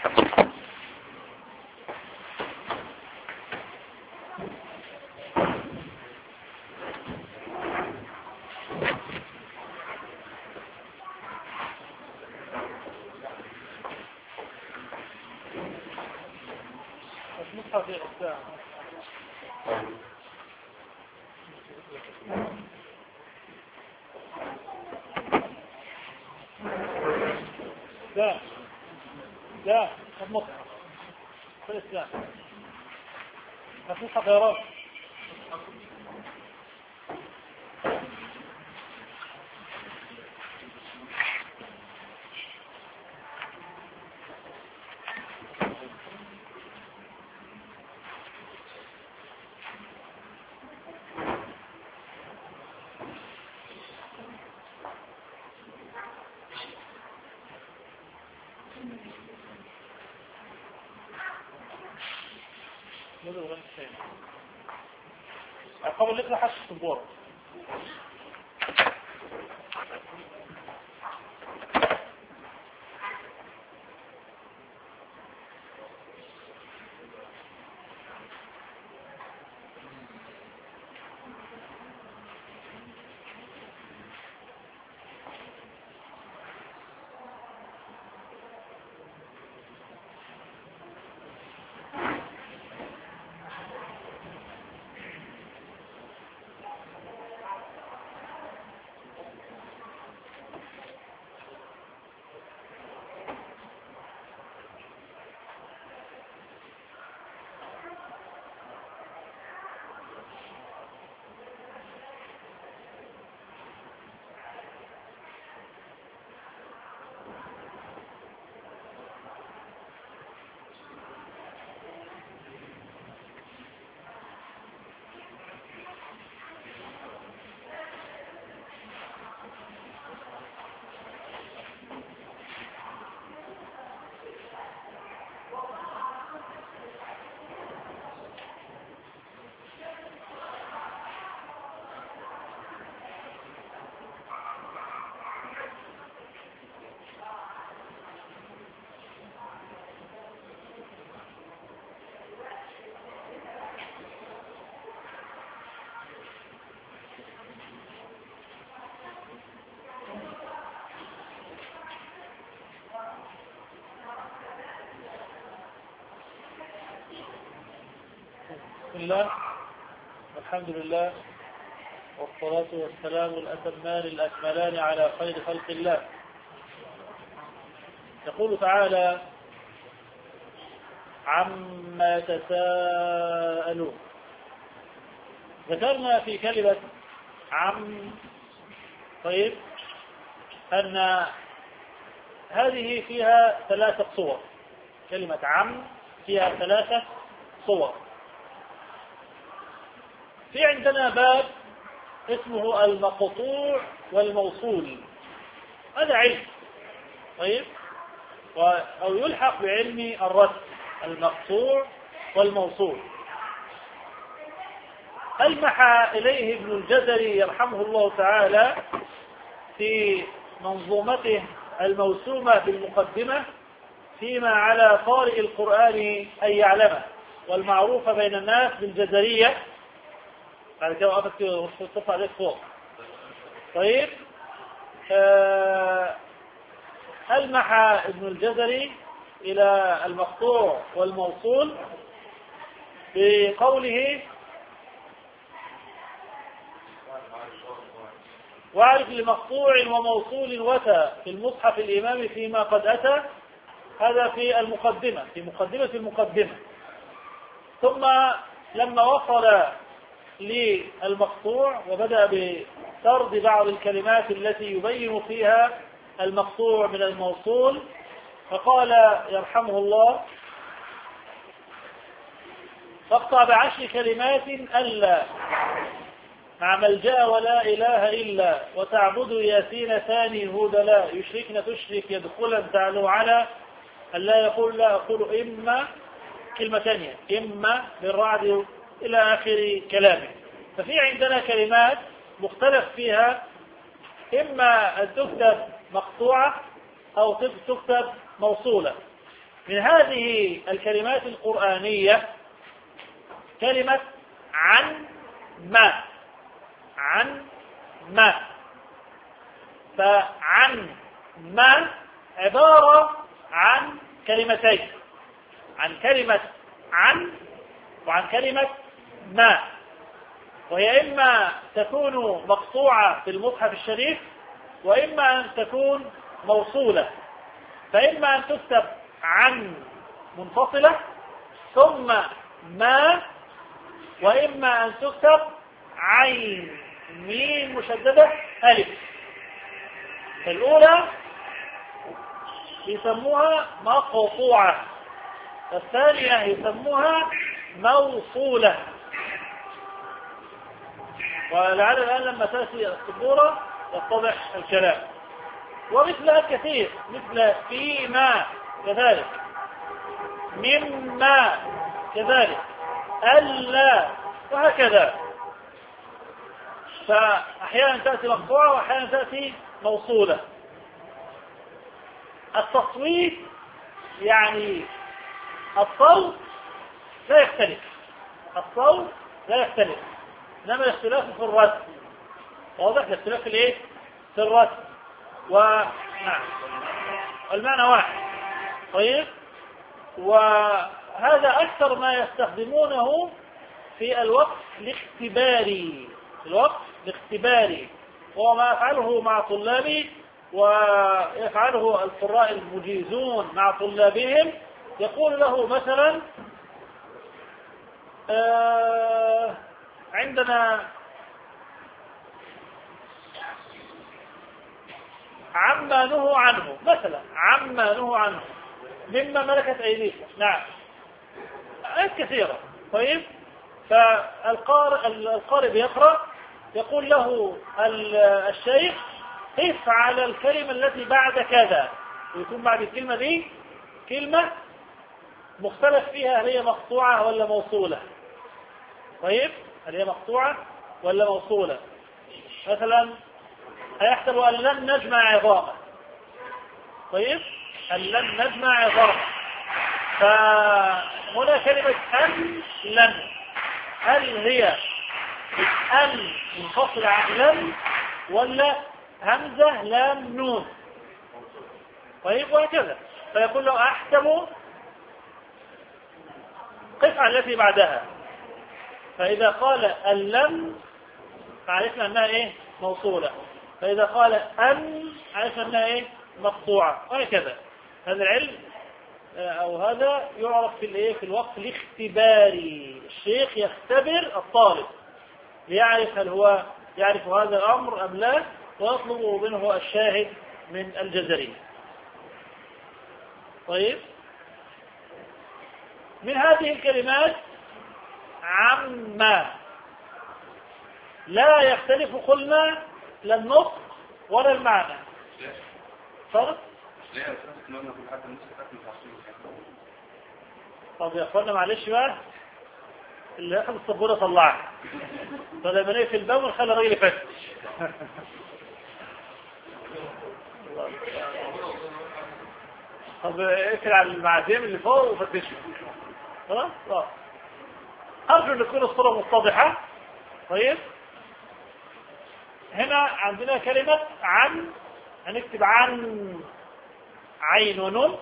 لا لا المصحف في الإسلام مصحف يا رب. قبل لك حش الصبور بسم الله والحمد لله والصلاة والسلام الأتمان الأكملان على خير خلق الله. يقول تعالى عما يتساءلون. ذكرنا في كلمة عم طيب أن هذه فيها ثلاثة صور. كلمة عم فيها ثلاثة صور. في عندنا باب اسمه المقطوع والموصول، هذا علم طيب أو يلحق بعلم الرد. المقطوع والموصول ألمح إليه ابن الجزري يرحمه الله تعالى في منظومته الموسومة بالمقدمة فيما على قارئ القرآن أن يعلمه، والمعروفة بين الناس بالجزرية. بعد كده وقفت وصف عليك فوق. طيب ألمح ابن الجزري إلى المقطوع والموصول بقوله واعرف لمقطوع وموصول وتى في المصحف الإمامي فيما قد أتى. هذا في المقدمة، في مقدمة المقدمة. ثم لما وصل للمقطوع وبدأ بسرد بعض الكلمات التي يبين فيها المقطوع من الموصول، فقال يرحمه الله فاقطع ب10 كلمات ألا مع ملجأ ولا إله إلا وتعبد ياسين ثاني هود لا يشركن تشرك يدخلا تعلو على ألا يقول لا أقول إما كلمة ثانية إما بالرعد إلى آخر كلامه. ففي عندنا كلمات مختلف فيها، إما أن تكتب مقطوعة أو تكتب موصولة. من هذه الكلمات القرآنية كلمة عن ما. فعن ما عبارة عن كلمتين، عن كلمة عن وعن كلمة ما، وهي إما تكون مقطوعة في المصحف الشريف وإما أن تكون موصولة. فإما أن تكتب عن منفصلة ثم ما، وإما أن تكتب عين ميم مشددة ألف. الأولى يسموها مقطوعة، الثانية يسموها موصولة. ولعل الآن لما تأتي السبورة يتضح الكلام. ومثلها كثير، مثل فيما كذلك، مما كذلك، ألا، وهكذا. فأحيانا تأتي مقطوعة وأحيانا تأتي موصولة. التصويت يعني الصوت لا يختلف، الصوت لا يختلف، إنما الاختلاف في الرد. واضح الاختلاف في الايه؟ في الرد. ونعم المعنى واحد. طيب، وهذا أكثر ما يستخدمونه في الوقف الاختباري، الوقف الاختباري، وهو ما يفعله مع طلابي ويفعله القراء المجيزون مع طلابهم. يقول له مثلا عندنا عما نهوا عنه، مثلا عما نهوا عنه مما ملكت أيديكم. نعم، آيات كثيرة. طيب، فالقارئ بيقرأ، يقول له الشيخ قف على الكلمة التي بعد كذا، ويكون بعد الكلمة دي كلمة مختلف فيها هل هي مقطوعة ولا موصولة. طيب، هل هي مقطوعة ولا موصولة؟ مثلا أيحسب أن لن نجمع عظامه. طيب، أن لن نجمع عظامه، فهنا كلمة أن لن، هل هي أن منفصلة عن لن ولا همزة لام نون؟ طيب، وهكذا. فيقول له أحسب قف على التي بعدها. فإذا قال اللم فعرفنا أنها إيه؟ موصولة. فإذا قال أن عرفنا أنها إيه؟ مقطوعة. وهكذا. هذا العلم أو هذا يعرف في الإيه؟ في الوقف الاختباري. الشيخ يختبر الطالب ليعرف هل هو يعرف هذا الأمر أم لا، ويطلب منه الشاهد من الجزري. طيب، من هذه الكلمات عما لا يختلف قلنا لا النطق ولا المعنى. فرق؟ طب يا اخوانا معلش بقى، اللي اخذ السبوره طلعها، فلما نقفل الباب ونخلي الراجل يفتش. طب اقفل على المعازيم اللي فوق وفتشه. خلاص؟ أرجو أن تكون الصورة متضحة. طيب، هنا عندنا كلمة عن، هنكتب عن عين ونون.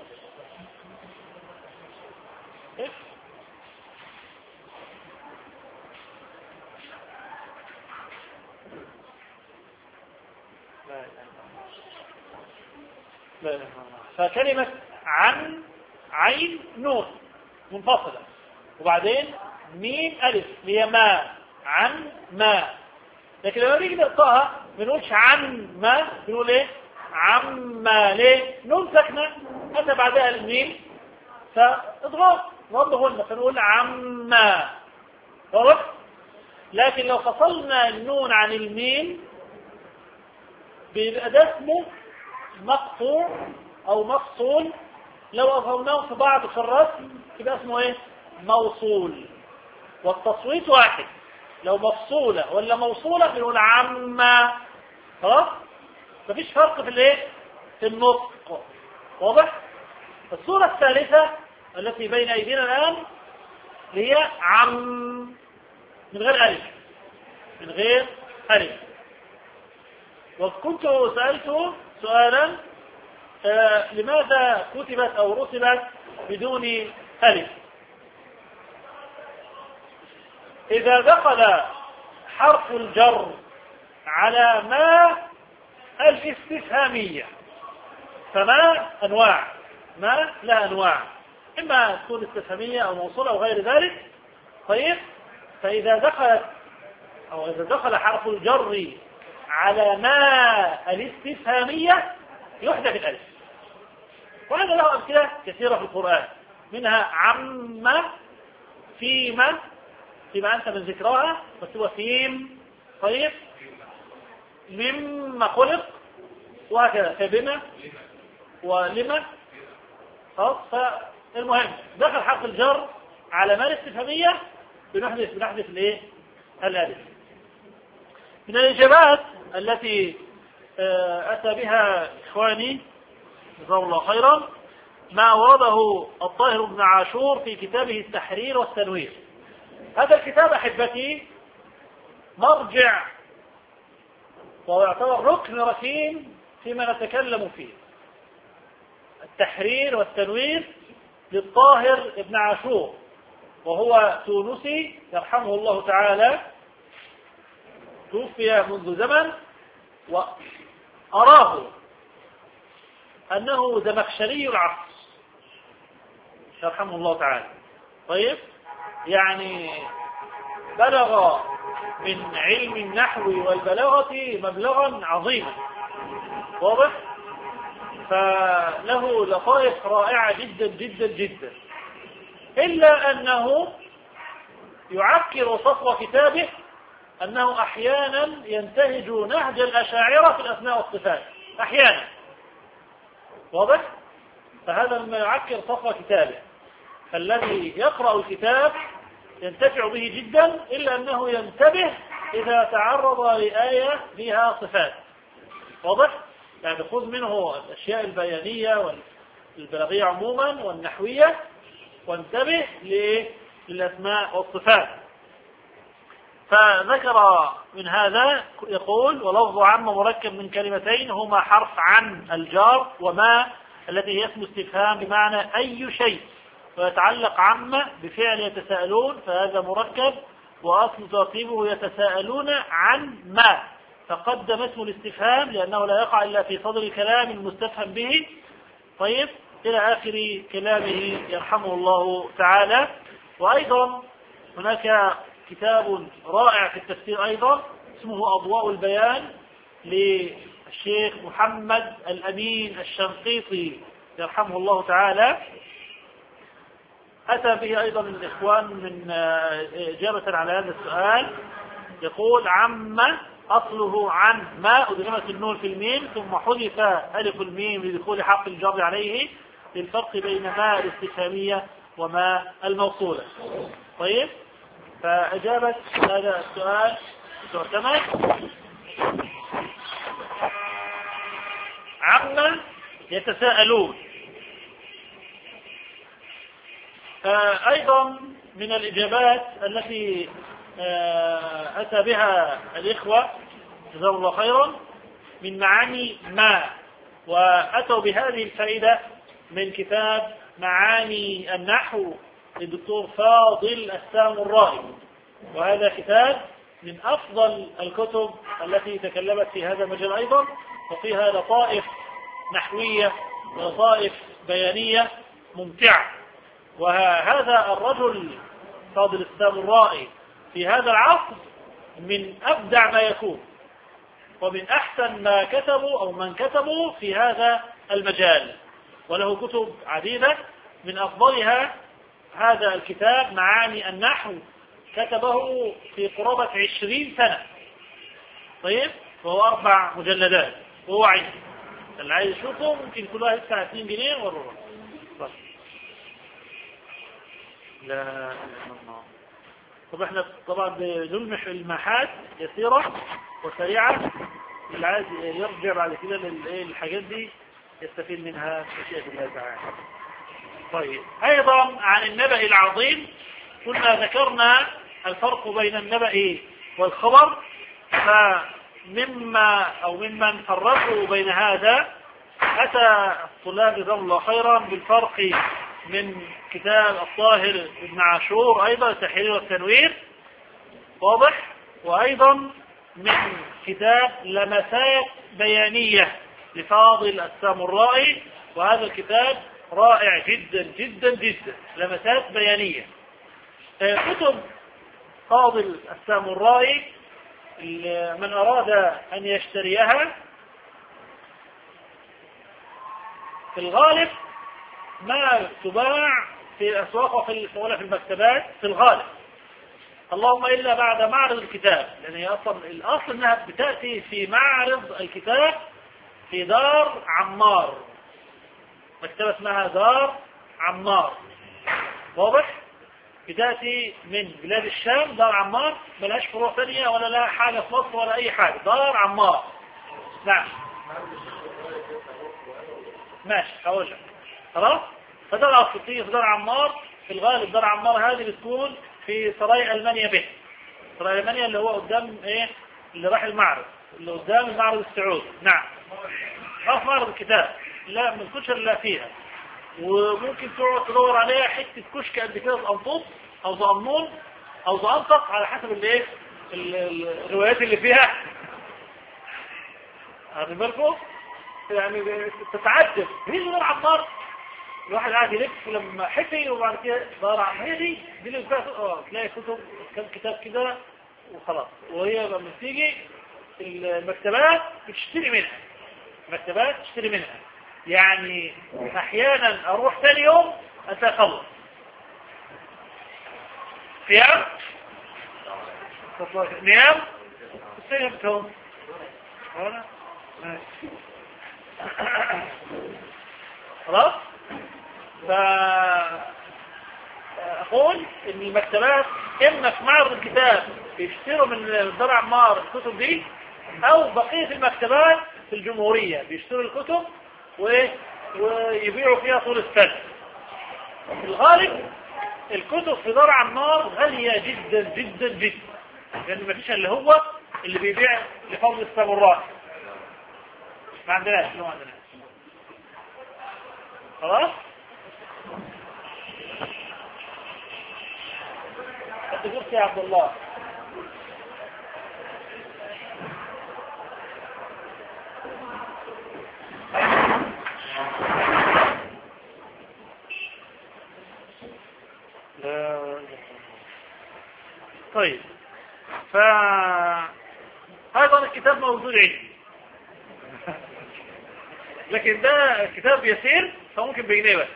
فكلمة عن عين نون منفصلة، وبعدين ميم ألف هي ما، عن ما. لكن لما نيجي نقطعها ما بنقولش عن ما، بنقول ايه؟ عما. ليه؟ نون ساكنة أتى بعدها الميم فاضغط نضغط، فنقول عما. واضح؟ لكن لو فصلنا النون عن الميم بيبقى ده اسمه مقطوع أو مفصول. لو أظهرناه في بعض في الرسم يبقى اسمه ايه؟ موصول. والتصويت واحد، لو مفصولة ولا موصولة بنقول عما. خلاص؟ مفيش فرق في الايه؟ في النطق. واضح؟ الصورة الثالثة التي بين أيدينا الآن هي عم من غير ألف، من غير ألف. وكنت سألت سؤالا لماذا كتبت أو رسمت بدون ألف؟ إذا دخل حرف الجر على ما الاستفهامية، فما أنواع، ما لا أنواع، إما تكون استفهامية أو موصولة أو غير ذلك. طيب، فإذا دخل حرف الجر على ما الاستفهامية يحذف الألف. وهذا له أمثلة كثيرة في القرآن، منها عم، فيما أنت من ذكرها، بس هو فيم. طيب، مما خلق، وهكذا، فبما ولما. فالمهم دخل حرف الجر على ما الاستفهامية بنحذف الايه؟ الألف. من الإجابات التي أتى بها إخواني جزاهم الله خيرا ما أورده الطاهر بن عاشور في كتابه التحرير والتنوير. هذا الكتاب أحبتي مرجع ويعتبر ركن ركين فيما نتكلم فيه. التحرير والتنوير للطاهر بن عاشور، وهو تونسي يرحمه الله تعالى، توفي منذ زمن، وأراه أنه زمخشري العصر يرحمه الله تعالى. طيب، يعني بلغ من علم النحو والبلاغة مبلغا عظيما، واضح؟ فله لطائف رائعة جدا جدا جدا، إلا أنه يعكر صفو كتابه أنه أحيانا ينتهج نهج الأشاعرة في الأسماء والصفات أحيانا، واضح؟ فهذا مما يعكر صفو كتابه. الذي يقرأ الكتاب ينتفع به جدا، إلا أنه ينتبه إذا تعرض لآية فيها صفات، واضح؟ يعني خذ منه الأشياء البيانية والبلاغية عموما والنحوية، وانتبه للأسماء والصفات. فذكر من هذا يقول: ولفظ عم مركب من كلمتين هما حرف عن الجار، وما التي هي اسم استفهام بمعنى أي شيء، ويتعلق عم بفعل يتساءلون، فهذا مركب، وأصل ترتيبه يتساءلون عن ما، فقدم اسم الاستفهام لأنه لا يقع إلا في صدر الكلام المستفهم به. طيب، إلى آخر كلامه يرحمه الله تعالى. وأيضا هناك كتاب رائع في التفسير أيضا اسمه أضواء البيان للشيخ محمد الأمين الشنقيطي يرحمه الله تعالى، أتى به أيضا من الإخوان من إجابة على هذا السؤال. يقول: عم أصله عن ما أدغمت النون في الميم ثم حذف ألف الميم لدخول حق الجر عليه، للفرق بين ما الاستفهامية وما الموصولة. طيب، فأجابت هذا السؤال تعتمد عما يتساءلون. أيضا من الإجابات التي أتى بها الإخوة جزاهم الله خيرا من معاني ما، وأتوا بهذه الفائدة من كتاب معاني النحو للدكتور فاضل السامرائي، وهذا كتاب من أفضل الكتب التي تكلمت في هذا المجال أيضا، وفيها لطائف نحوية ولطائف بيانية ممتعة. وهذا الرجل فاضل السامرائي في هذا العصر من أبدع ما يكون، ومن أحسن ما كتبوا أو من كتبوا في هذا المجال، وله كتب عديدة، من أفضلها هذا الكتاب معاني النحو، كتبه في قرابة 20 سنة. طيب، وهو 4 مجلدات، وهو عين اللي عايز يشوفه ممكن كل واحد يدفع 2 جنيه والربع. لا طب احنا طبعا بنلمح الماحات يسيرة وسريعة، اللي عايز يرجع بعد كده للحاجات دي يستفيد منها بشيء الله تعالى. طيب أيضا عن النبأ العظيم كنا ذكرنا الفرق بين النبأ والخبر، ممن فرقوا بين هذا أتى الطلاب جزاهم الله خيرا بالفرق من كتاب الطاهر ابن عاشور أيضا التحرير والتنوير واضح، وأيضا من كتاب لمسات بيانية لفاضل السامرائي، وهذا الكتاب رائع جدا جدا جدا، لمسات بيانية. كتب فاضل السامرائي من أراد أن يشتريها في الغالب ما تباع في الأسواق ولا في المكتبات في الغالب، اللهم إلا بعد معرض الكتاب، لأن هي الأصل أنها بتأتي في معرض الكتاب في دار عمار، مكتبة اسمها دار عمار واضح، بتأتي من بلاد الشام دار عمار، ملهاش فروع ثانية ولا لها حاجة في مصر ولا أي حاجة، دار عمار. نعم ماشي هقول لك خلاص. فدار الأصل في دار عمار، في الغالب دار عمار هذه بتكون في سراي ألمانيا به، سراي ألمانيا اللي هو قدام ايه اللي راح المعرض اللي قدام المعرض السعودي. نعم راح معرض الكتاب، لا من كشر لا فيها، وممكن تقعد تدور عليها حته كشك قد كده زقنطوط او زقنون او زقنطط على حسب الايه الروايات اللي فيها. واخد بالكم يعني تتعجب مين دار عمار، الواحد قاعد يلف لما حفي وبعد كده دار عمار هي دي اللي فيها تلاقي كتب كم كتاب كده وخلاص، وهي لما تيجي المكتبات بتشتري منها، المكتبات تشتري منها، يعني احيانا اروح ثاني يوم انت اخلص صيام نيام صيامتهم خلاص. فأقول إن المكتبات إما في معرض الكتاب بيشتروا من دار عمار الكتب دي، أو بقية المكتبات في الجمهورية بيشتروا الكتب ويبيعوا فيها طول السنة. في الغالب الكتب في دار عمار غالية جدا جدا جدا، لأن ما فيش اللي هو اللي بيبيع لفضل الساموراء، ما عندناش خلاص. انت قلت يا عبد الله طيب، فأيضا الكتاب موجود عندي لكن ده كتاب يسير فممكن بجنيه بس،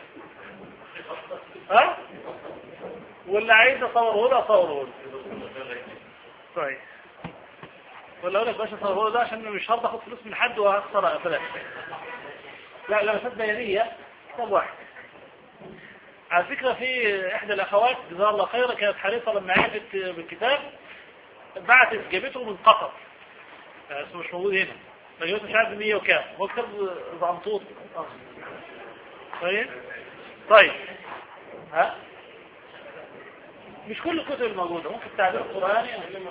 واللي عايز اصوره له اصوره له. طيب ولا اقول لك باش اصوره ده عشان مش هرضى اخد فلوس من حد وهخسر فلوس. لا لمسات بيانيه كتاب واحد. على فكره في احدى الاخوات جزاها الله خيرا كانت حريصه لما عرفت بالكتاب بعتت جابته من قطر، بس مش موجود هنا، مليون مش عارف 100 وكام، هو كتاب زعنطوط. طيب مش كل الكتب الموجودة، ممكن التعبير القرآني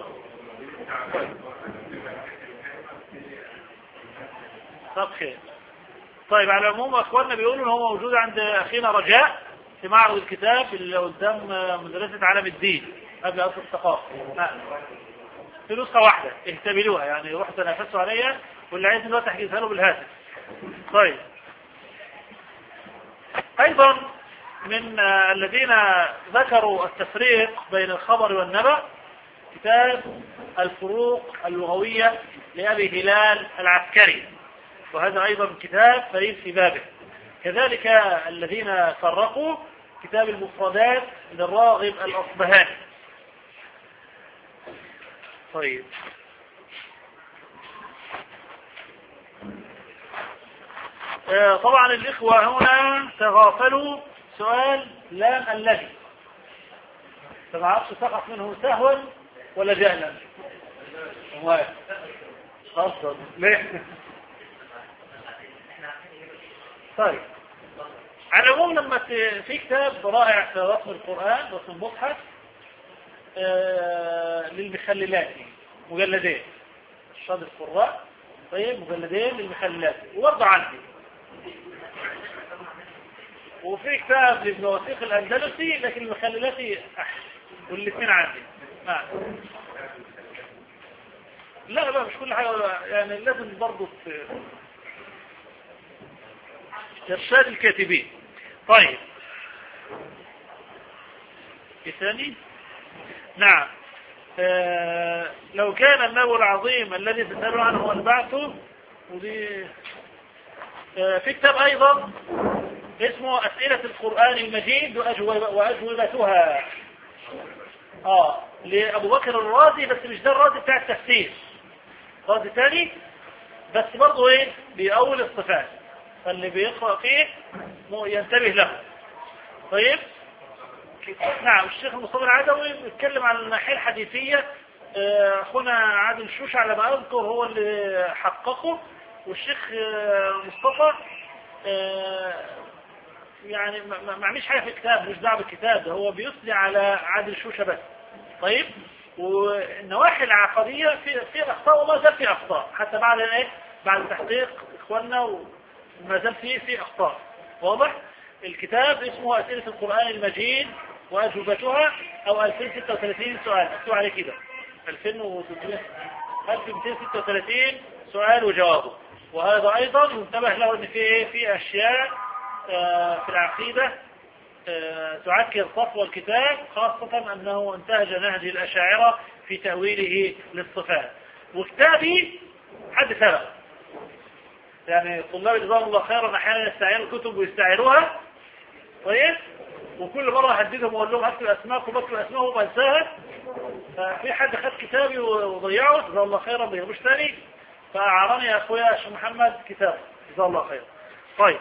طب خير. طيب على العموم اخواننا بيقولوا ان هو موجود عند اخينا رجاء في معرض الكتاب اللي قدام مدرسة عالم الدين قبل قصر الثقافة، في نسخة واحدة اهتملوها، يعني روحوا تنافسوا عليها، واللي عايز دلوقتي تحجزها له بالهاتف. طيب ايضا من الذين ذكروا التفريق بين الخبر والنبأ كتاب الفروق اللغوية لأبي هلال العسكري، وهذا أيضا كتاب فريد في بابه. كذلك الذين فرقوا كتاب المفردات للراغب الأصبهاني. طيب طبعا الإخوة هنا تغافلوا سؤال لام الذي، فما عرفش سقط منه سهوا ولا جهلا. أفضل ليه؟ طيب على العموم لما في كتاب رائع في رسم القرآن، رسم المصحف للمخللات، مجلدين الشاطئ القراء، طيب مجلدين للمخللات وبرضه عندي. وفي كتاب لابن وثيق الأندلسي لكن المخللاتي أحسن، والاثنين عندي. لا بقى مش كل حاجة يعني، لازم برضه إرشاد الكاتبين. طيب ايه ثاني؟ نعم. لو كان النبي العظيم الذي تسألون عنه هو البعث. ودي في كتاب أيضا اسمه أسئلة القرآن المجيد وأجوبتها لأبو بكر الرازي، بس مش ده الرازي بتاع التفسير، رازي ثاني بس برضه ايه بأول الصفات، فاللي بيقرأ فيه ينتبه له. طيب نعم. الشيخ المصطفى العدوي بيتكلم عن الناحية الحديثية، اخونا عادل شوش على ما اذكر هو اللي حققه، والشيخ مصطفى يعني ما عملش حاجة في الكتاب، مش دعوه بالكتاب ده، هو بيثني على عادل شوشة بس. طيب والنواحي العقدية في اخطاء، وما زال في اخطاء حتى بعد ايه، بعد تحقيق اخواننا، وما زال في اخطاء. واضح؟ الكتاب اسمه أسئلة القرآن المجيد وأجوبتها، أو 2036 سؤال، مكتوب عليه كده 2236 سؤال وجوابه. وهذا أيضا ينتبه له أن في أشياء في العقيدة تعكر صفو الكتاب، خاصة أنه انتهج نهج الأشاعرة في تأويله للصفات. وكتابي حد سبق يعني، طلاب جزاهم الله خيرا أحيانا يستعيروا الكتب ويستعيروها. طيب وكل مرة أهددهم وأقول لهم هاتوا أسماءكم وبكتوا أسماءهم وأنساها. ففي حد خد كتابي وضيعه جزاه الله خيرا، ما بيجيبوش تاني، فأعارني يا أخويا الشيخ محمد كتاب جزاه الله خيرا. طيب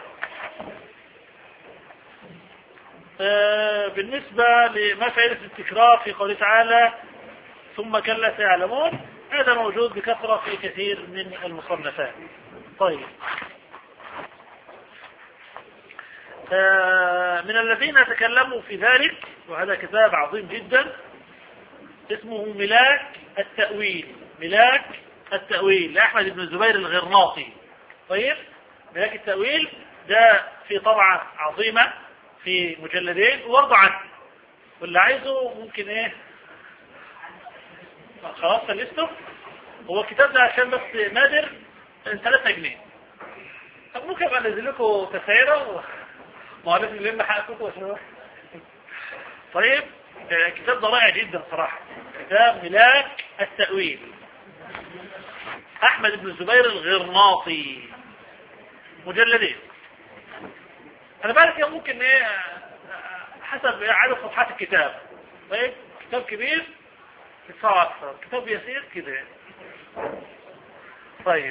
بالنسبة لما فائدة التكرار في قوله تعالى ثم كلا سيعلمون، هذا موجود بكثرة في كثير من المصنفات. طيب من الذين تكلموا في ذلك، وهذا كتاب عظيم جدا اسمه ملاك التأويل، ملاك التأويل لأحمد بن الزبير الغرناطي. طيب ملاك التأويل ده في طبعة عظيمة في مجلدين ووضع عنه، واللي عايزه ممكن ايه خلاص سلسته. هو الكتاب ده عشان بس نادر 3 جنيه، طب ممكن ابقى انزل لكم تسعيره ومعرفة لنا حقكم. طيب الكتاب ده رائع جدا صراحة، كتاب ملاك التأويل أحمد بن الزبير الغرناطي، مجلدين. أنا بالك ممكن إيه حسب عدد صفحات الكتاب. طيب كتاب كبير تدفعه أكثر، كتاب يسير كده. طيب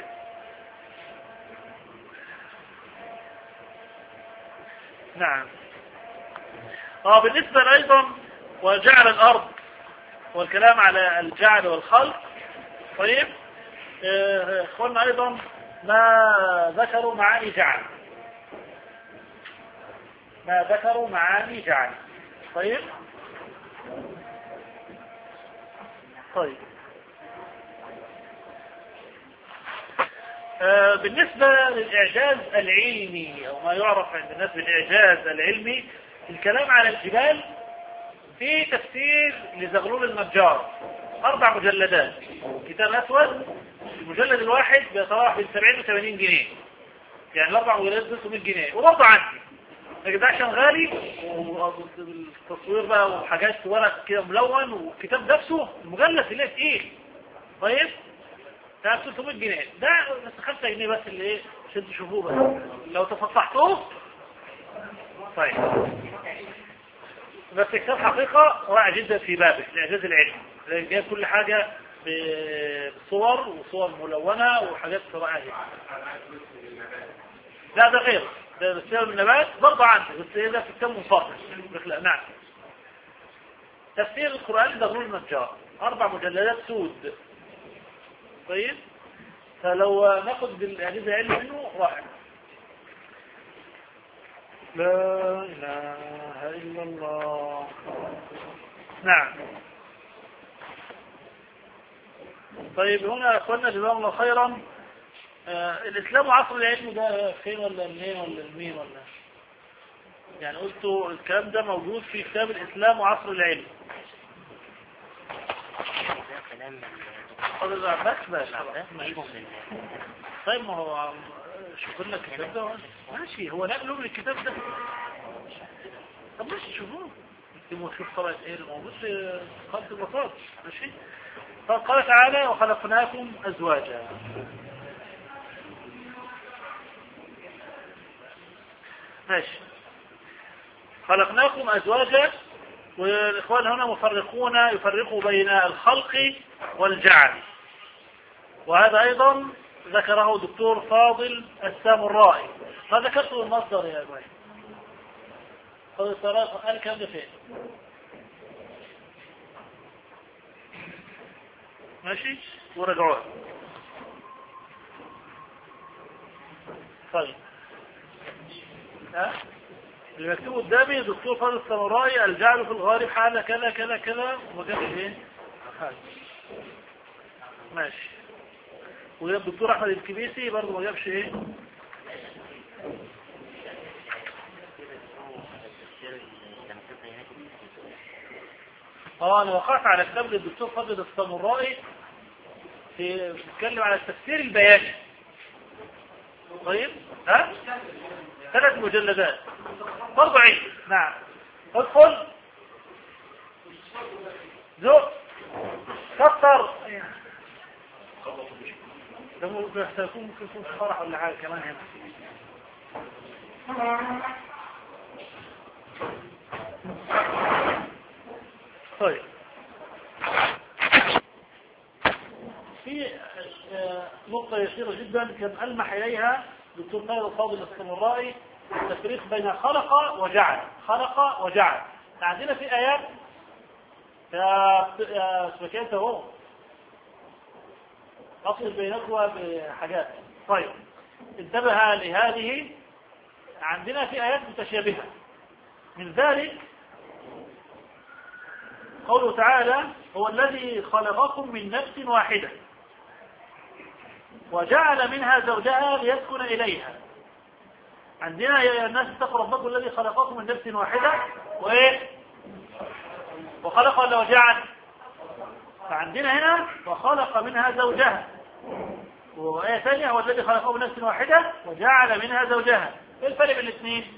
نعم. بالنسبة أيضا وجعل الأرض والكلام على الجعل والخلق. طيب اخوانا أيضا ما ذكروا معاني جعل، ما ذكروا معاني جعل. طيب بالنسبة للإعجاز العلمي أو ما يعرف عند الناس بالإعجاز العلمي، الكلام على الجبال في تفسير لزغلول النجار 4 مجلدات، كتاب أسود. المجلد الواحد بيتراوح بين 70 و 80 جنيه، يعني ال4 مجلدات 300 جنيه. وبرضه عندي لكن ده عشان غالي، والتصوير بقى وحاجات ورق كده ملون، والكتاب نفسه المجلد اللي تقيل. طيب ده 300 جنيه، ده بس 5 جنيه بس اللي ايه عشان تشوفوه بقى لو تصفحتوه. طيب بس كتاب حقيقة رائع جدا في بابه الإعجاز العلمي، جايب كل حاجة بصور وصور ملونة وحاجات رائعة جدا. لا ده غير ده تفسير النبات برضه عندي، بس ده في كتاب منفصل. نعم تفسير القرآن زغلول النجار 4 مجلدات سود. طيب فلو ناخد بالإعجاز العلمي منه رائع. لا إله إلا الله. نعم. طيب هنا أخوانا جزاهم الله خيرا. الإسلام وعصر العلم ده فين ولا منين ولا المين ولا يعني قلتوا الكلام ده موجود في كتاب الإسلام وعصر العلم. طيب ما هو شوف لنا الكتاب ده ماشي، هو نقله من الكتاب ده. طب ماشي شوفوه اكتبوا شوف طلعت ايه الموجود في خلق البساط. ماشي. فقال تعالى وخلقناكم ازواجا. ماشي. خلقناكم ازواجا، والاخوان هنا يفرقوا بين الخلق والجعل، وهذا ايضا ذكره دكتور فاضل السامرائي. ما ذكرته المصدر يا ابراهيم؟ قال الكلام ده فين؟ ماشي ورجعوه. طيب اللي مكتوب قدامي دكتور فاضل السامرائي الجعل في الغالب حال كذا كذا كذا وما جابش ايه حاجه. ماشي. وجاب الدكتور احمد الكبيسي برضه ما جابش ايه. انا وقعت على كتاب للدكتور فاضل السامرائي بيتكلم على التفسير البياني. طيب 3 مجلدات برضه عيد. نعم. ادخل ذوق كسر ده ممكن يكون فرح ولا حاجه كمان هنا. طيب في نقطة يسيرة جدا كان ألمح إليها دكتور فاضل السامرائي، التفريق بين خلق وجعل. خلق وجعل عندنا في آيات يا سبكات اهو أصل بينكم بحاجات. طيب انتبه لهذه، عندنا في آيات متشابهة، من ذلك قوله تعالى هو الذي خلقكم من نفس واحدة وجعل منها زوجها ليسكن إليها. عندنا يا الناس اتقوا ربكم الذي خلقكم من نفس واحدة وإيه وخلق ولا وجعل. فعندنا هنا وخلق منها زوجها، وآية ثانية هو الذي خلقكم من نفس واحدة وجعل منها زوجها. ايه الفرق بين الاثنين؟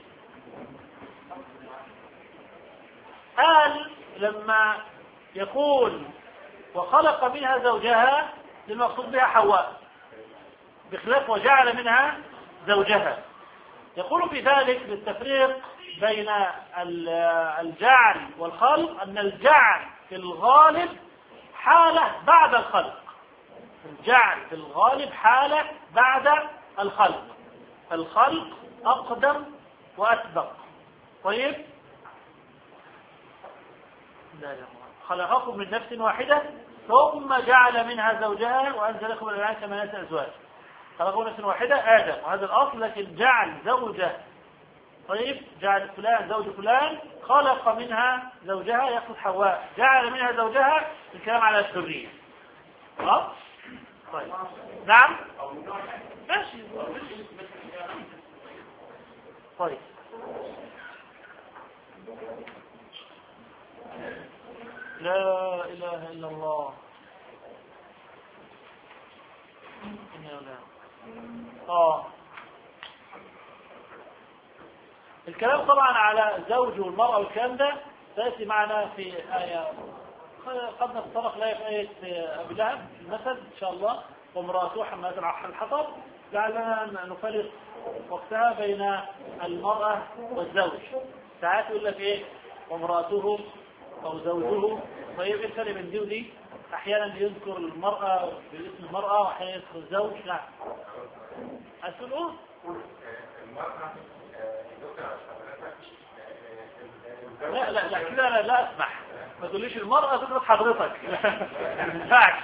قال لما يقول وخلق منها زوجها للمقصود بها حواء، بخلاف وجعل منها زوجها. يقول في ذلك بالتفريق بين الجعل والخلق أن الجعل في الغالب حالة بعد الخلق. الجعل في الغالب حالة بعد الخلق. الخلق أقدم وأسبق. طيب خلقكم من نفس واحدة ثم جعل منها زوجها وأنزل لكم من الأنعام 8 أزواج. خلقوا نفس واحدة آدم وهذا الأصل، لكن جعل زوجة. طيب جعل فلان زوج فلان، خلق منها زوجها يقصد حواء، جعل منها زوجها الكلام على الذرية. طيب نعم ماشي. طيب لا إله إلا الله. الكلام طبعا على الزوج والمرأة والكلام ده سيأتي معنا في آية قد نتطرق لها في آية أبي لهب المثل إن شاء الله وامرأته حمالة الحطب، لعلنا نفرق وقتها بين المرأة والزوج. ساعات يقول لك إيه وامرأته أو زوجه. طيب الفرق بين دي ودي؟ أحيانا يذكر المرأة باسم المرأة وأحيانا يذكر الزوج. نعم أسأله لا كده لا أسمح. ما تقوليش المرأة تدرس حضرتك. ما ينفعش.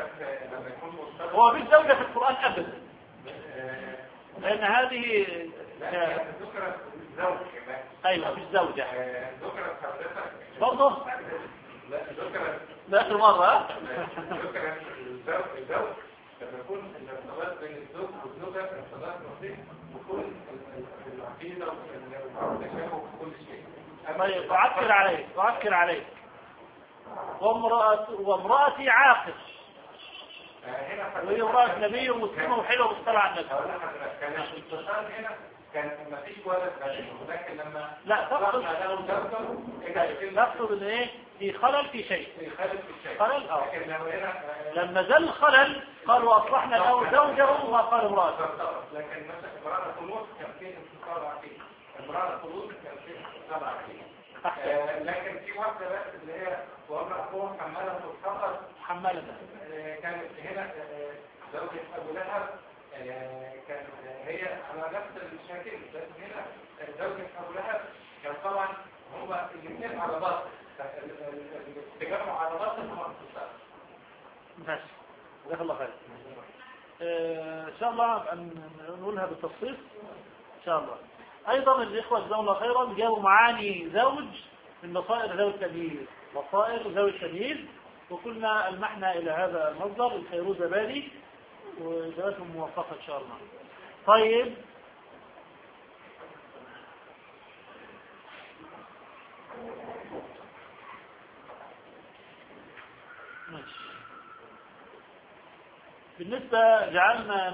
هو مش زوجة في القرآن أبدا، لأن هذه ذكرت الزوج كمان. ايوه مش زوجة. ذكرت حضرتك برضه؟ لا ذكرت لآخر مرة. ذكرت الزوج لما يكون الارتباط بين الزوج والزوجة ارتباط نصيب بكل العقيدة والتشابه وكل شيء. طيب أعكر عليك وامرأتي عاقر وهي امرأة نبي ومسلمة وحلوة ومصطلعة على النبي. كان الاتصال هنا كان ما فيش ولد بعدين، ولكن لما لا تقصد ان ايه في خلل في شيء. خلل لما زال الخلل قال واصلحنا له زوجه وما قال امرأته. لكن مثلا امرأة خلود كان فيه انتصار عقيم، امرأة خلود كان فيه انتصار عقيم. لكن في واحدة بس اللي هي وامرأة حمالة فقط حمالة كانت هنا زوجة أبو لهب كان هي على نفس المشاكل، بس هنا زوجة أبو لهب كان طبعا هما الاثنين على باطل، التجمع على باطل هو انتصار. ماشي جزاك الله خير. ان شاء الله نقولها بالتفصيل ان شاء الله. ايضا الاخوه جزاهم الله خيرا جابوا معاني زوج من مصائر ذوي التمييز، مصائر ذوي التمييز، وكلنا المحنا الى هذا المصدر الفيروزابادي، وإجابتهم موفقة إن شاء الله. طيب ماشي. بالنسبة جعلنا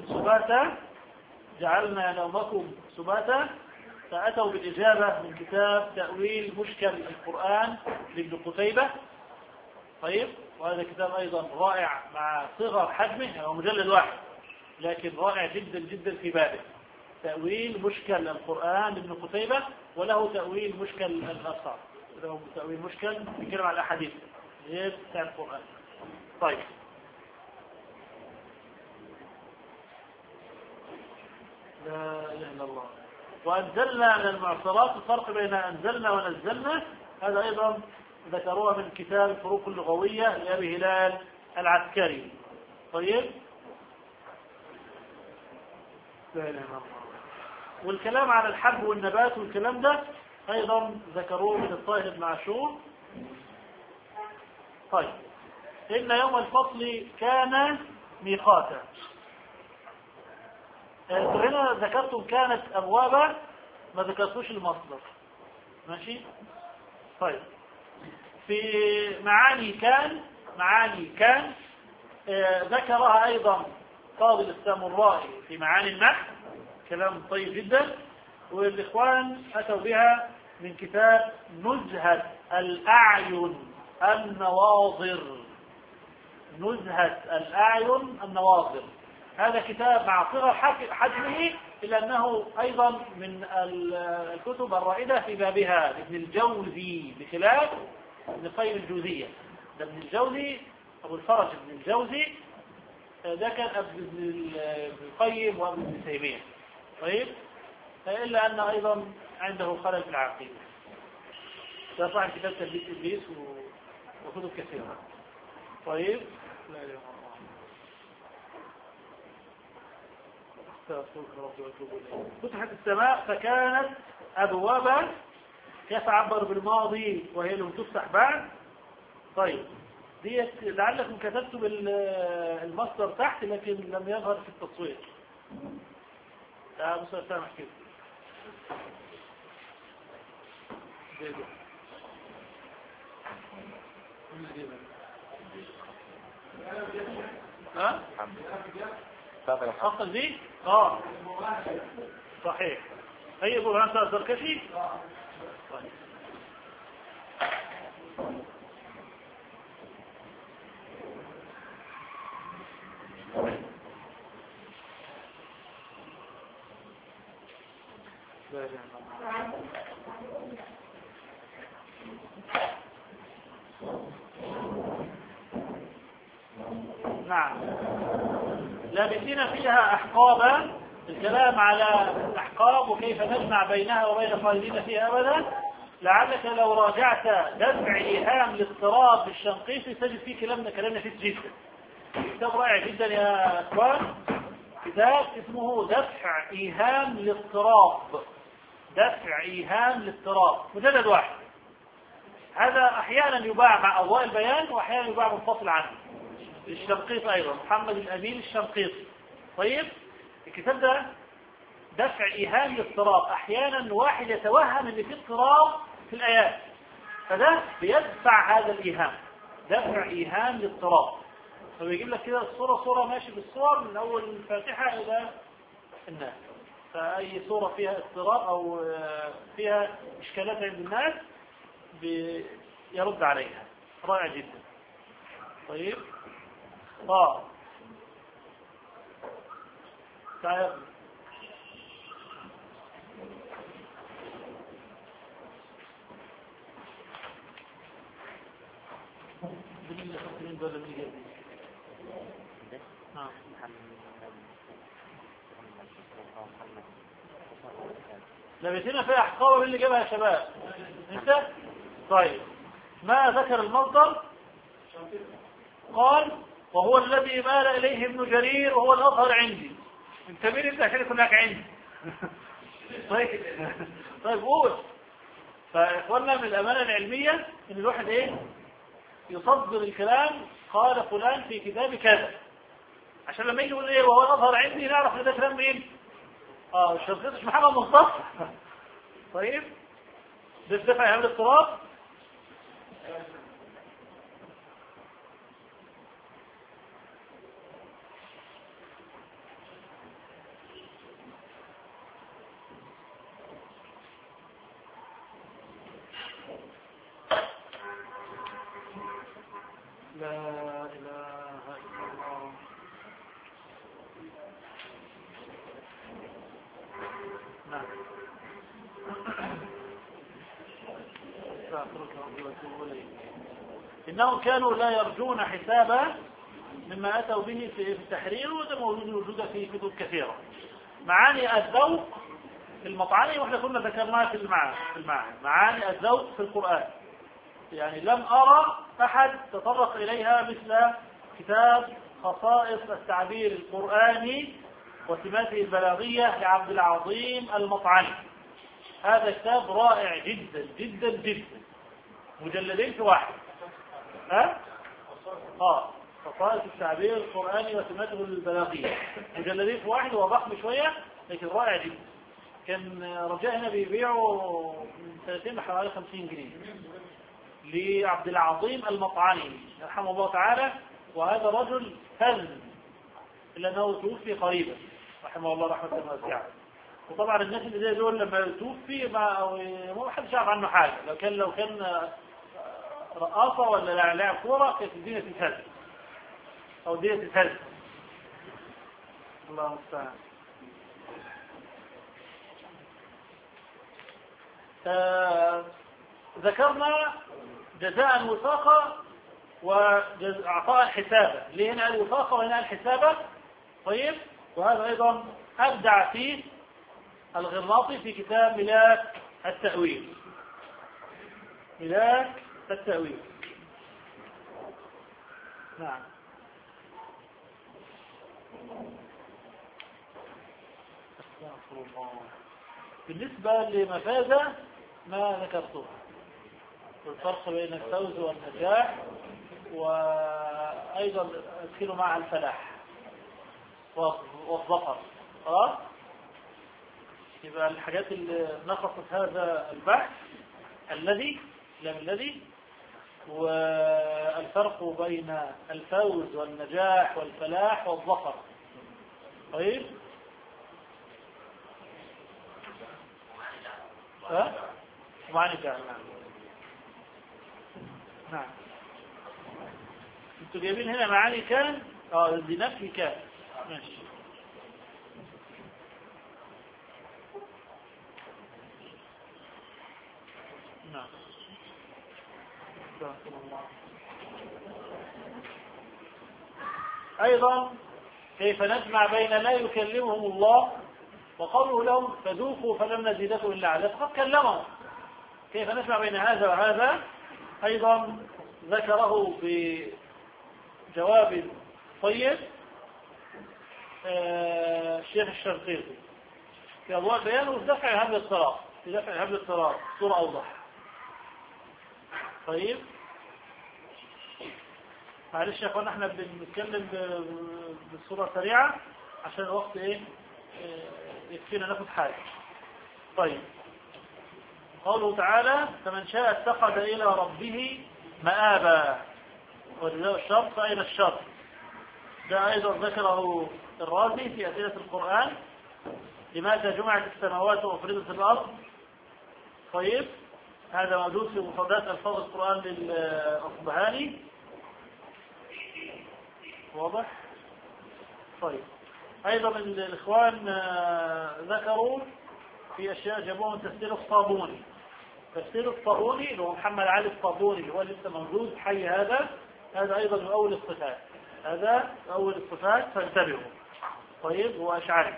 نومكم سباتا فأتوا بالإجابة من كتاب تأويل مشكل القرآن لابن قتيبة. طيب وهذا كتاب أيضا رائع مع صغر حجمه، هو مجلد واحد لكن رائع جدا جدا في بابه. تأويل مشكل القرآن لابن قتيبة، وله تأويل مشكل الأبصار، له تأويل مشكل بيتكلم عن الأحاديث غير بتاع القرآن. طيب لا إله إلا الله. وأنزلنا من المعصرات، الفرق بين أنزلنا ونزلنا هذا أيضا ذكروها من كتاب الفروق اللغوية لأبي هلال العسكري. طيب لا إله إلا الله. والكلام على الحب والنبات والكلام ده أيضا ذكروه من الطاهر بن عاشور. طيب إن يوم الفصل كان ميقاتا. هنا ذكرتم كانت أبوابا، ما ذكرتوش المصدر. ماشي. طيب في معاني كان ذكرها أيضا فاضل السامرائي في معاني النحو، كلام طيب جدا، والإخوان أتوا بها من كتاب نزهة الأعين النواظر. هذا كتاب مع صغر حجمه إلا أنه أيضا من الكتب الرائدة في بابها لابن الجوزي، بخلاف ابن القيم الجوزية. ابن الجوزي أبو الفرج ابن الجوزي ده كان ابن القيم وابن تيمية. طيب إلا أن أيضا عنده خلل في العقيدة. ده طبعا كتاب تلبيس إبليس وكتب كثيرة. طيب لا إله إلا الله. فتحت السماء فكانت أبوابا، كيف عبر بالماضي وهي لم تفتح بعد. طيب دي لعلكم كتبتم المصدر تحت لكن لم يظهر في التصوير. تعالوا سامح كده. ها؟ أصل دي؟ صحيح. هي أبو هانسا الزركشي؟ طيب. نعم. لابسين فيها أحقابا، الكلام على الأحقاب وكيف نجمع بينها وبين خالدين فيها أبدا. لعلك لو راجعت دفع إيهام الاضطراب بالشنقيطي تجد فيه كلامنا فيه جدا. كتاب رائع جدا يا أخوان، كتاب اسمه دفع إيهام الاضطراب. دفع إيهام الاضطراب، مجلد واحد. هذا أحيانا يباع مع أضواء البيان وأحيانا يباع منفصل عنه. الشنقيطي أيضا، محمد الأمين الشنقيطي. طيب، الكتاب ده دفع إيهام الاضطراب. أحيانا واحد يتوهم أن في اضطراب في الآيات، فده بيدفع هذا الإيهام، دفع إيهام الاضطراب. فبيجيب لك كده الصورة صورة ماشي بالصور من أول الفاتحة إلى الناس، فأي صورة فيها اضطراب أو فيها إشكالات عند الناس يرد عليها. رائع جدا. طيب، تعال لبيتنا فيها أحقابة باللي جابها يا شباب انت. طيب، ما ذكر المصدر قال وهو الذي مال إليه ابن جرير وهو الأظهر عندي. انت مين انت عشان يكون لك عندي؟ طيب قول. فإخواننا من الأمانة العلمية إن الواحد يصدر الكلام قال فلان في كتاب كذا، عشان لما يجي يقول وهو الأظهر عندي نعرف ان ده كلام مين؟ الشرقيط مش محمد مصطفى. طيب، ده دفع إيهام الاضطراب. لا إله إلا الله. نعم. إنهم كانوا لا يرجون حسابا مما أتوا به في التحرير، وده موجود في كتب كثيرة. معاني الذوق في المطعم واحنا كنا ذكرناها في المعاني. معاني الذوق في القرآن يعني لم أرى أحد تطرق إليها مثل كتاب خصائص التعبير القرآني وسماته البلاغية لعبد العظيم المطعمي. هذا كتاب رائع جدا جدا جدا، مجلدين في واحد. خصائص التعبير القرآني وسماته البلاغية، مجلدين في واحد، وضخم شوية لكن رائع جدا. كان رجاء هنا بيبيعوا من سنتين بحوالي 50 جنيه لعبد العظيم المطعمي رحمه الله تعالى. وهذا رجل فن إلا أنه توفي قريبا رحمه الله رحمة واسعة. وطبعا الناس اللي زي دول لما توفي ما حدش يعرف عنه حاجة. لو كان رقاصة ولا لاعب كورة كانت الدنيا تتهز أو الدنيا تتهز. الله المستعان. ذكرنا جزاء وثاقة وعطاء حسابا. ليه هنا الوثاقة وهنا الحسابة؟ طيب، وهذا أيضا أبدع فيه الغرناطي في كتاب ملاك التأويل. ملاك التأويل. نعم. بالنسبة لمفازة ما ذكرته، الفرق بين الفوز والنجاح، وأيضا أذكر مع الفلاح والظفر. خلاص، يبقى الحاجات اللي نقصت هذا البحث الذي والفرق بين الفوز والنجاح والفلاح والظفر. طيب، ومعنى جعل. نعم. انتوا جايبين هنا معاني كان دي نفي كان. ماشي. نعم. أيضا كيف نجمع بين لا يكلمهم الله وقوله لهم فذوقوا فلم نزيدكم إلا عذاب؟ قد كلمهم. كيف نجمع بين هذا وهذا؟ أيضا ذكره بجواب طيب الشيخ الشنقيطي في أضواء البيان وفي دفع إيهام الاضطراب، في دفع إيهام الاضطراب صورة أوضح. طيب معلش يا اخوان احنا بنتكلم بصورة سريعة عشان الوقت ايه يكفينا ناخد حاجة. طيب قوله تعالى فمن شاء اتخذ إلى ربه مآبا، وجزاء الشر فإلى الشر. ده أيضا ذكره الرازي في أسئلة القرآن، لماذا جمعت السماوات وأفردت الأرض. طيب هذا موجود في مفردات ألفاظ القرآن للأصبهاني، واضح. طيب أيضا الإخوان ذكروا في أشياء جابوها من تفسير الصابوني. تفسير الصابوني اللي هو محمد علي الصابوني اللي هو لسه موجود حي، هذا أيضا من أول الصفات، هذا أول الصفات فانتبهوا. طيب هو أشعري.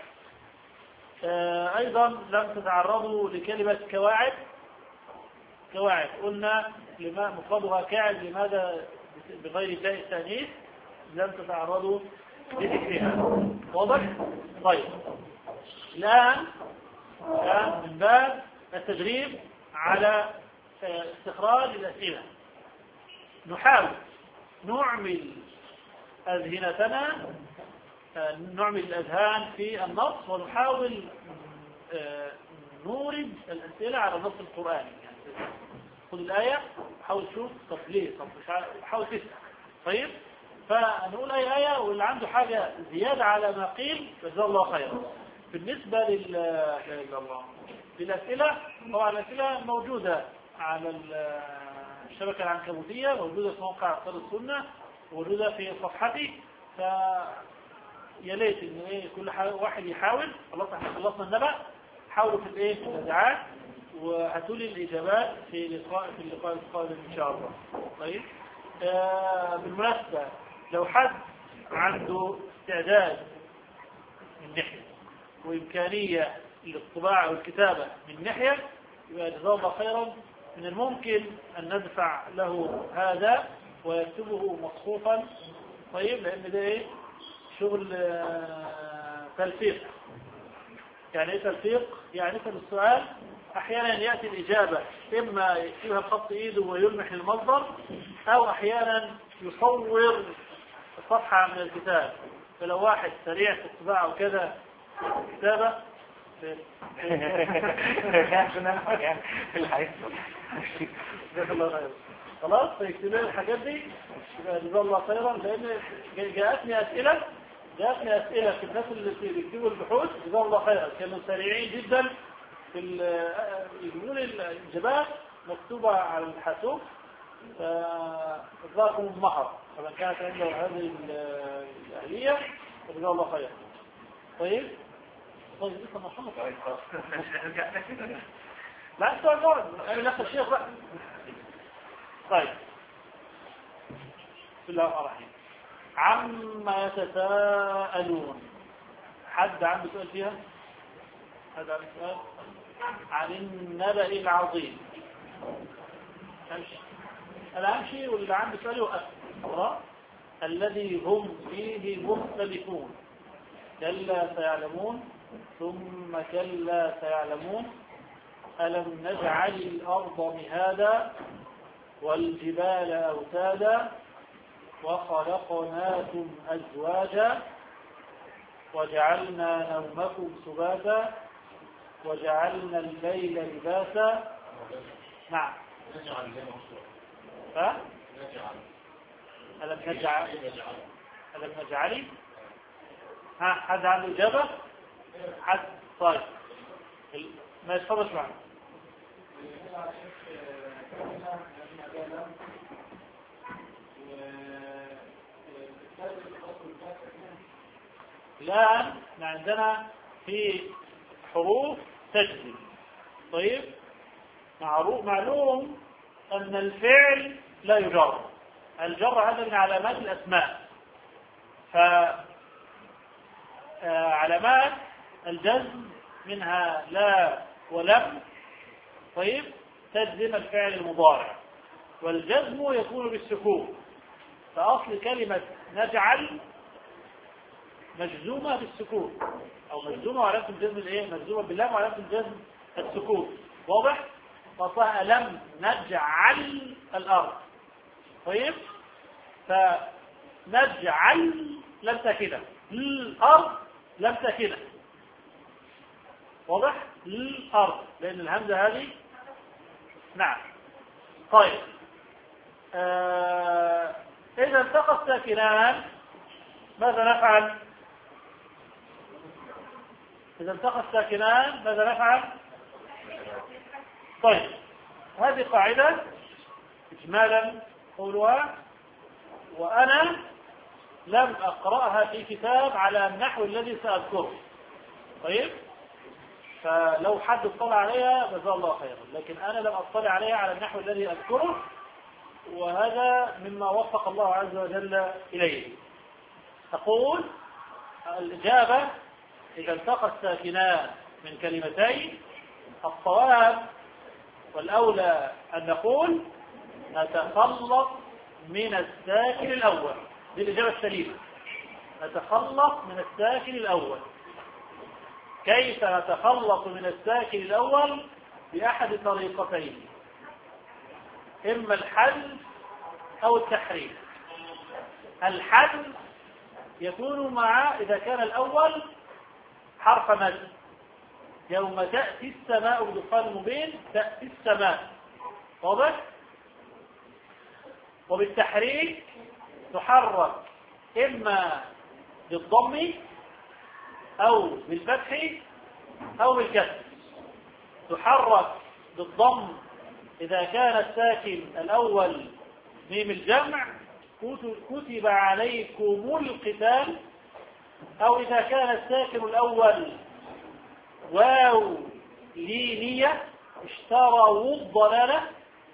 أيضا لم تتعرضوا لكلمة كواعب. كواعب قلنا مفردها كاعب، لماذا بغير تاء التأنيث؟ لم تتعرضوا لذكرها، واضح؟ طيب الآن من باب التدريب على استخراج الأسئلة نحاول نعمل أذهنتنا، نعمل الأذهان في النص، ونحاول نورد الأسئلة على النص القرآني. يعني خذ الآية حاول تشوف طب ليه، طب حاول تسأل. طيب فنقول أي آية، واللي عنده حاجة زيادة على ما قيل جزاه الله خيرا. بالنسبة للأسئلة، طبعا الأسئلة موجودة على الشبكة العنكبوتية، موجودة في موقع أبطال السنة، موجودة في صفحتي. يا ليت ان كل واحد يحاول. خلاص احنا خلصنا النبأ، حاولوا في في النزاعات، وهاتوا لي الإجابات في اللقاء القادم إن شاء الله. طيب بالمناسبة لو حد عنده استعداد من ناحية وإمكانية للطباعة والكتابة من ناحية، يبقى جزاه الله خيرا. من الممكن أن ندفع له هذا ويكتبه مصفوفا. طيب لأن ده شغل تلفيق. يعني ايه تلفيق؟ يعني مثل السؤال احيانا ياتي الاجابه اما يكتبها بخط ايده ويلمح المصدر، او احيانا يصور صفحه من الكتاب. فلو واحد سريع في الطباعه وكذا كتابه خلاص فيكتب لي الحاجات دي، جزاه الله خيرا. لان جاءتني اسئله في الناس اللي بيكتبوا البحوث جزاهم الله خيرا، كانوا سريعين جدا في يجيبون الاجابات مكتوبه على الحاسوب، فاطلاقهم المهر. فمن كانت عنده هذه الآلية جزاه الله خيرا. طيب لسه ما خلص. لا انتوا نقعد انا نفس الشيخ بقى. طيب بسم الله الرحمن الرحيم. عما يتساءلون. حد عنده سؤال فيها؟ حد عنده سؤال؟ عن النبأ العظيم. أنا أمشي واللي عنده سؤال يوقف. الذي هم فيه مختلفون. كلا سيعلمون ثم كلا سيعلمون. ألم نجعل الأرض مهادا والجبال أوتادا وخلقناكم أزواجا وجعلنا نومكم سباتا وجعلنا الليل لباسا. نعم. ألم نجعل حد عنده إجابة؟ حد؟ طيب ما يتفضلش معنا. الآن عندنا في حروف تجزم. طيب معلوم أن الفعل لا يجر. الجر هذا من علامات الأسماء، فعلامات الجزم منها لا ولم. طيب تجزم الفعل المضارع، والجزم يكون بالسكون. فأصل كلمة نجعل مجزومة بالسكون، أو مجزومة وعلامة الجزم الإيه؟ مجزومة باللام وعلامة الجزم السكون. واضح؟ فصاح لم نجعل الأرض. طيب، فنجعل لم ساكنة، الأرض لم ساكنة. واضح؟ الأرض، لأن الهمزة هذه نعم. طيب، إذا التقى الساكنان ماذا نفعل؟ إذا التقى الساكنان ماذا نفعل؟ طيب، هذه قاعدة إجمالا قولها، وأنا لم أقرأها في كتاب على النحو الذي سأذكره. طيب، فلو حد اطلع عليها جزاه الله خيرا، لكن أنا لم أطلع عليها على النحو الذي أذكره، وهذا مما وفق الله عز وجل إليه. أقول الإجابة إذا التقى الساكنان من كلمتين، الصواب والأولى أن نقول نتخلص من الساكن الأول. دي الإجابة السليمة، نتخلص من الساكن الأول. كيف نتخلص من الساكن الأول؟ بأحد طريقتين، إما الحذف أو التحريك. الحذف يكون مع إذا كان الأول حرف مد، يوم تأتي السماء بدخان مبين، تأتي السماء. واضح؟ وبالتحريك تحرك إما بالضم أو بالفتح أو بالكسر. تحرك بالضم إذا كان الساكن الأول ميم الجمع، كتب عليكم القتال، أو إذا كان الساكن الأول واو لينية، اشتروا الضلالة.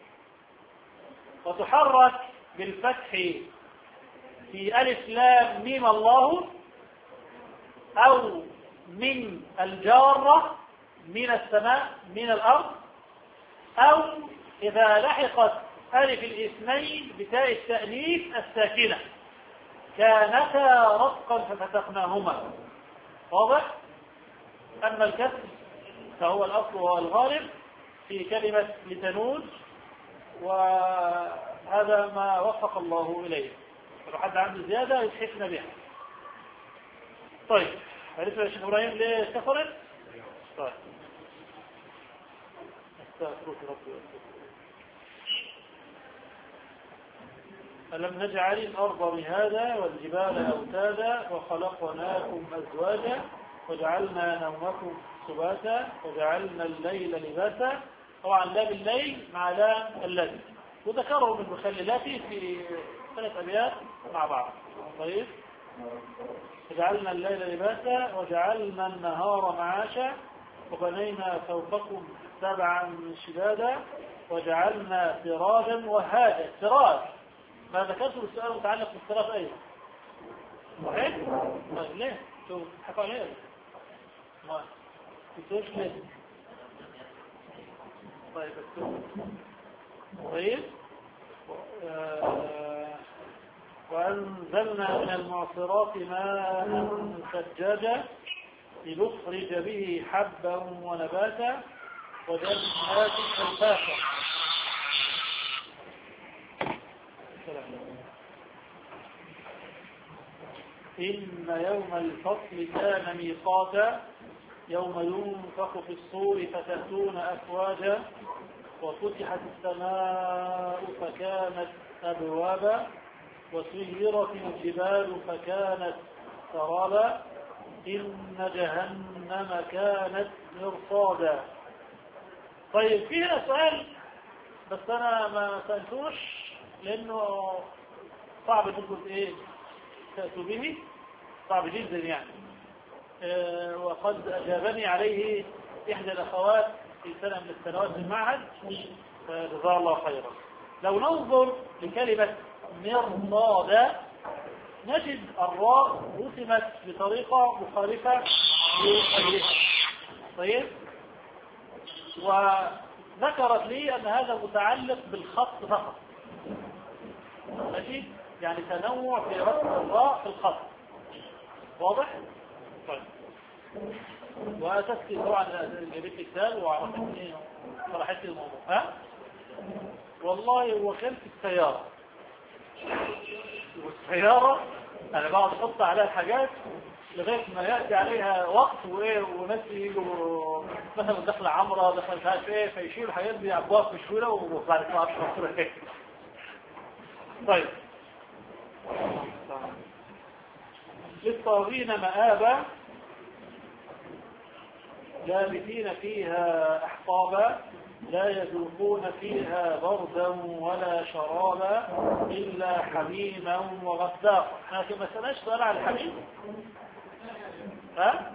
وتحرك بالفتح في ألف لام ميم الله، أو من الجارة من السماء من الأرض، أو إذا لحقت ألف الاثنين بتاء التأنيث الساكنة، كانتا رتقا ففتقناهما. واضح؟ أما الكسر فهو الأصل وهو الغالب في كلمة لتنوج، وهذا ما وفق الله إليه. لو حد عنده زيادة يتحفنا بها. طيب، عرفت يا شيخ إبراهيم ليه سفرت؟ طيب، استغفرك ربي. ألم نجعل الأرض مهادا والجبال أوتادا وخلقناكم أزواجا وجعلنا نومكم سباتا وجعلنا الليل لباسا. طبعا لام الليل مع لام الليل، وذكروا من مخللاته في 3 أبيات مع بعض. طيب، وجعلنا الليل لباسا وجعلنا النهار معاشا وبنينا فوقكم 7 شدادا وجعلنا سراجا وهاجا. سراج ما ذكرته بالسؤال المتعلق بالسراج أيضا. صحيح؟ طيب، ليه؟ شو حكوا عليه؟ ما كنتوش ليه؟ طيب، طيب، وأنزلنا من المعصرات ماء ثجاجا لنخرج به حبا ونباتا وجنات ألفافا. إن يوم الفصل كان ميقاتا يوم ينفخ في الصور فتأتون أفواجا وفتحت السماء فكانت أبوابا وسيرت الجبال فكانت سرابا إن جهنم كانت مرصادا. طيب، فيها سؤال بس أنا ما سألتوش لأنه صعب نقول إيه تأتوا به، صعب جدا يعني. وقد أجابني عليه إحدى الأخوات في سنة من السنوات في المعهد، فجزاه الله خيرا. لو ننظر لكلمة مرصادا نجد الراء رسمت بطريقة مخالفة لغيرها. طيب، وذكرت لي أن هذا متعلق بالخط فقط. ماشي، يعني تنوع في رسم الراء في الخط. واضح؟ طيب وأساسي طبعا جبت كتاب وعرفتني صلاحية الموضوع. ها؟ والله هو كان في السيارة، والسيارة أنا بقعد أحط عليها الحاجات لغاية ما يأتي عليها وقت وإيه، وناس يجوا مثلا دخل عمرة دخل مش عارف إيه، فيشيلوا الحاجات دي يعبوها في شوية وبعد كده معرفش مصر إيه. طيب للطاغين مآبا لابثين فيها أحقابا لا يذوقون فيها بردا ولا شرابا إلا حميما وغساقا. احنا ما سألناش سؤال على الحميم؟ ها؟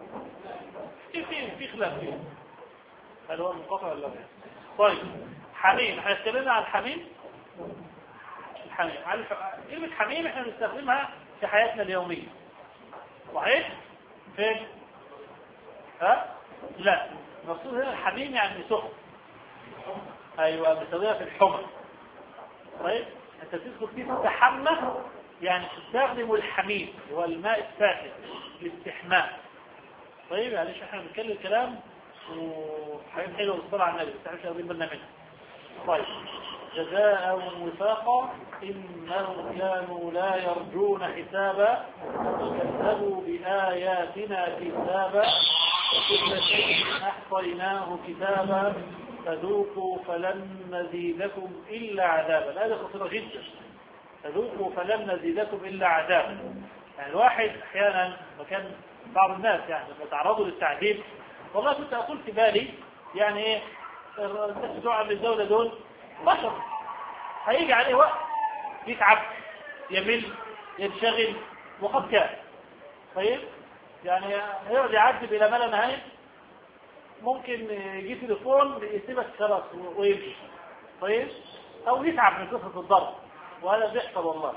في خلاف فيه هل هو منقطع ولا لا؟ طيب حميم، احنا اتكلمنا عن الحميم. الحميم كلمة حميم احنا بنستخدمها في حياتنا اليومية، صحيح؟ فين؟ ها؟ لا، المقصود هنا الحميم يعني سخن. ايوه بنستخدمها في الحمى. طيب انت تدخل فيه تستحمى، يعني تستخدم الحميم هو الماء الساخن للاستحماء. طيب معلش احنا بنتكلم كلام وحاجات حلوه بالصلاه على النبي، بس احنا مش واخدين بالنا منها. طيب جزاء وفاقا انهم كانوا لا يرجون حسابا وكذبوا باياتنا كذابا وكل شيء احصيناه كتابا فذوقوا فلن نزيدكم الا عذابا. هذا خطير جدا، فذوقوا فلن نزيدكم الا عذابا. يعني الواحد احيانا مكان بعض الناس يعني لما تعرضوا للتعذيب، والله كنت اقول في بالي يعني ايه الناس بتوع الدوله دول بشر، هيجي عليه وقت يتعب يمل ينشغل وقد كان. طيب يعني هيقعد يعذب الى ما لا نهايه، ممكن يجي تليفون يسيبك خلاص ويمشي. طيب او يتعب من قصه الضرب، وهذا بيحصل والله.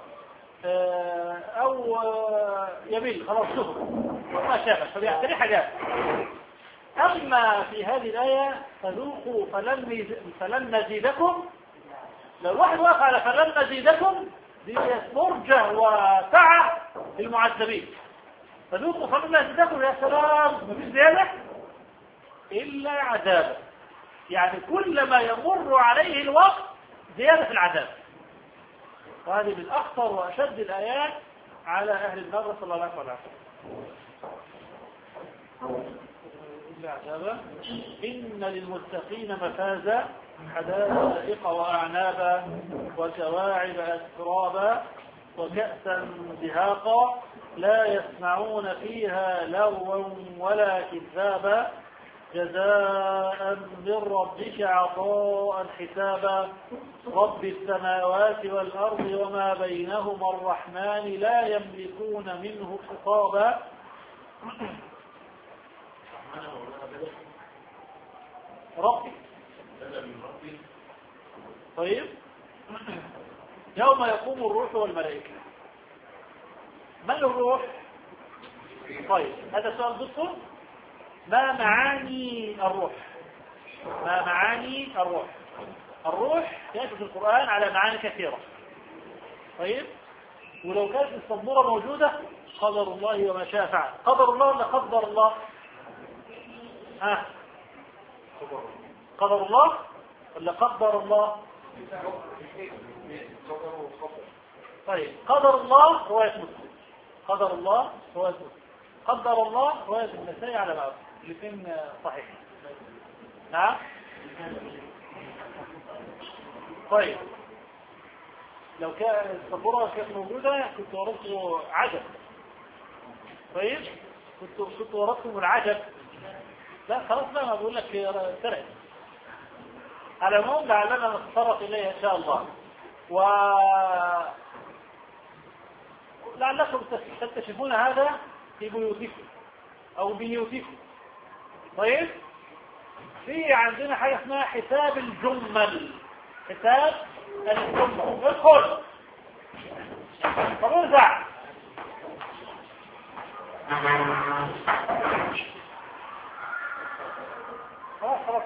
او يمل خلاص شغل وما شابه، فبيعتري حاجات. اما في هذه الايه فذوقوا فلن نزيدكم، لو الواحد وقف على فلن نزيدكم دي مرجة وسعة للمعذبين. فذوقوا فلن نزيدكم يا سلام مفيش زيادة إلا عذابا، يعني كلما يمر عليه الوقت زيادة في العذاب. وهذه من أخطر وأشد الآيات على أهل النار صلى الله عليه وسلم. إلا عذابا إن للمتقين مفازا حدائق وأعنابا وكواعب أترابا وكأسا دهاقا لا يسمعون فيها لغوا ولا كذابا جزاء من ربك عطاء حسابا رب السماوات والأرض وما بينهما الرحمن لا يملكون منه خطابا. ربي طيب يوم يقوم الروح والملائكة. من الروح؟ طيب هذا سؤال دكتور، ما معاني الروح؟ ما معاني الروح؟ الروح يأتي في القرآن على معاني كثيرة. طيب ولو كانت السبورة موجودة قدر الله وما شاء فعل. قدر الله ولا قدر الله؟ قدر الله ولا قدر الله؟ طيب قدر الله رواية مسلم، قدر الله رواية مسلم، قدر الله رواية النسائي على بعض، الاثنين صحيح. نعم. طيب لو كان السبورة كانت موجودة كنت ورثته عجب. طيب كنت ورثتم العجب. لا خلاص بقى ما بقول لك سرق. على العموم لعلنا نتطرق إليها إن شاء الله، ولعلكم تكتشفون هذا في بيوتكم أو بيوتكم. طيب في عندنا حاجة اسمها حساب الجمل. حساب الجمل ادخل طب ارجع. خلاص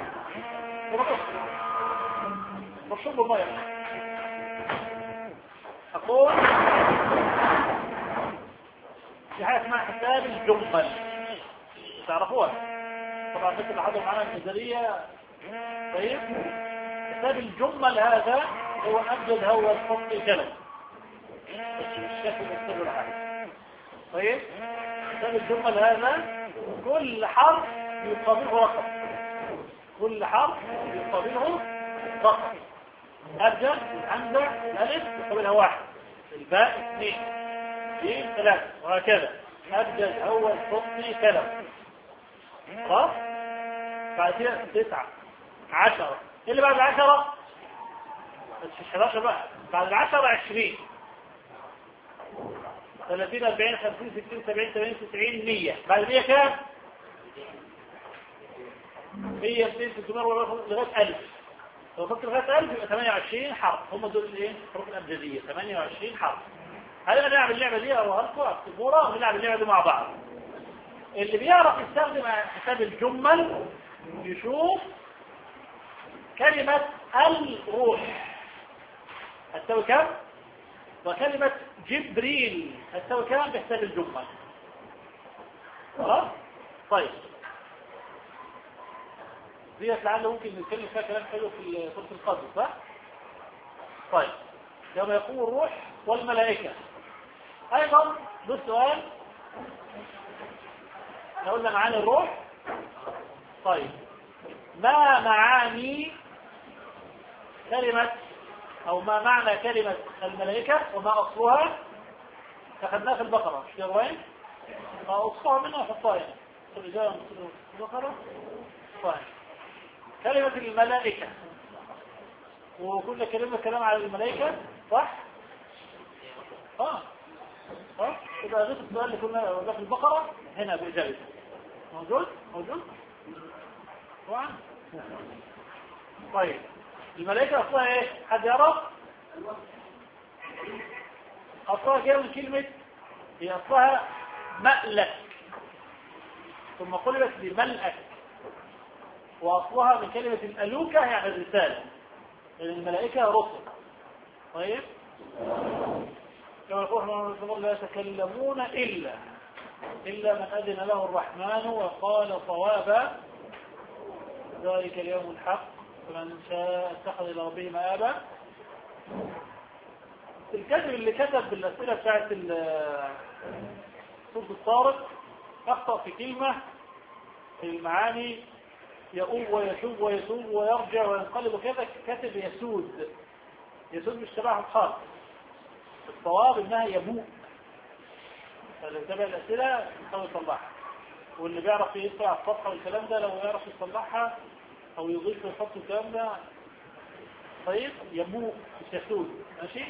بشرب المية. أقول في حاجة اسمها حساب الجمل، تعرفوها طبعا مثل حضر معنا الميزانية. طيب حساب الجمل هذا هو أبجد هو الحق كلام الشكل السر الحاجة. طيب حساب الجمل هذا كل حرف يقابله رقم، كل حرف يقابله رقم. أبجد الحمزة الألف يقابلها 1، الباء 2، جيم 3، وهكذا. أبجد هو الحق كلام. خلاص بعد كده 9 10 اللي بعد 10 مش 11 بقى، بعد 10 20 30 40 50 60 70 80 90 100. بعد 100 كام؟ 100 200 300 لغايه 1000. لو فكر لغايه 1000 يبقى 28 حرف. هم دول الايه؟ الحروف الابجديه 28 حرف. هل نلعب اللعبه دي او هنلعب ونلعب اللعبه دي مع بعض؟ اللي بيعرف يستخدم حساب الجمل يشوف كلمة الروح هتساوي كام، وكلمة جبريل هتساوي كام بحساب الجمل. خلاص؟ طيب ديت لعل ممكن نتكلم فيها كلام حلو في سورة القدر صح؟ طيب يوم يقوم الروح والملائكة أيضا ده السؤال. احنا قلنا معاني الروح. طيب ما معاني كلمة او ما معنى كلمة الملائكة وما اصلها؟ اخذناها في البقرة مش كده وين؟ ما اصلها منها حطها هنا في البقرة. طيب كلمة الملائكة وكل كلام على الملائكة صح؟ يبقى غير السؤال اللي كنا قلناه في البقرة هنا بإجابة موجود طبعا. طيب الملائكة أصلها إيه؟ حد يعرف؟ أصلها جاية من كلمة، هي أصلها مألك ثم قلبت بملأك، وأصلها من كلمة الألوكة يعني الرسالة، لأن الملائكة رسل. طيب كما يقول لا يتكلمون إلا من أذن له الرحمن وقال صوابا ذلك اليوم الحق فمن شاء اتخذ إلى ربه مآبا. الكاتب اللي كتب بالأسئلة بتاعت سورة الطارق أخطأ في كلمة في المعاني يؤوب ويتوب ويتوب ويرجع وينقلب كذا، كاتب يسود مش تبعه خالص. الصواب انها يبوء. فاللي يتابع الاسئله يحاول يصلحها، واللي بيعرف يقرا على الصفحه والكلام ده لو يعرف يصلحها او يضيف ويحط الكلام ده. طيب يبوء مش يسود. ماشي